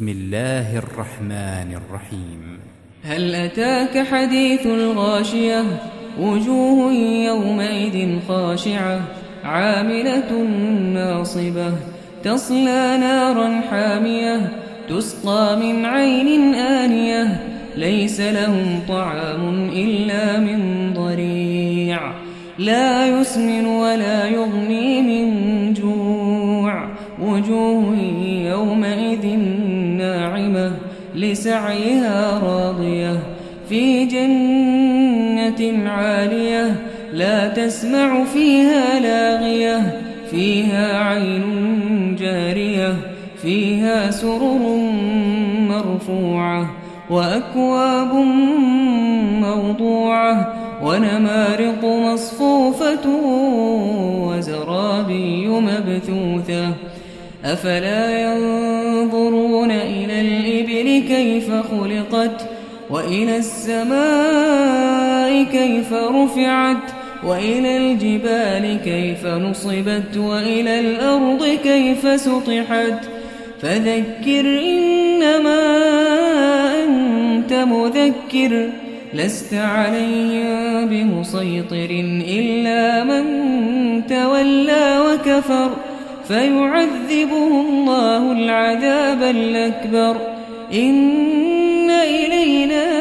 بسم الله الرحمن الرحيم. هل أتاك حديث الغاشية؟ وجوه يومئذ خاشعة عاملة ناصبة تصلى نارا حامية تسقى من عين آنية ليس لهم طعام إلا من ضريع لا يسمن ولا يغني من جوع وجوه يومئذ ناعمة لسعيها راضية في جنة عالية لا تسمع فيها لاغية فيها عين جارية فيها سرر مرفوعة وأكواب موضوعة ونمارق مصفوفة وزرابي مبثوثة أفلا ينظرون إلى الإبل كيف خلقت وإلى السماء كيف رفعت وإلى الجبال كيف نصبت وإلى الأرض كيف سطحت فذكر إنما أنت مذكر لست عليهم بمسيطر إلا من تولى وكفر فيعذبه الله العذاب الأكبر إن إلينا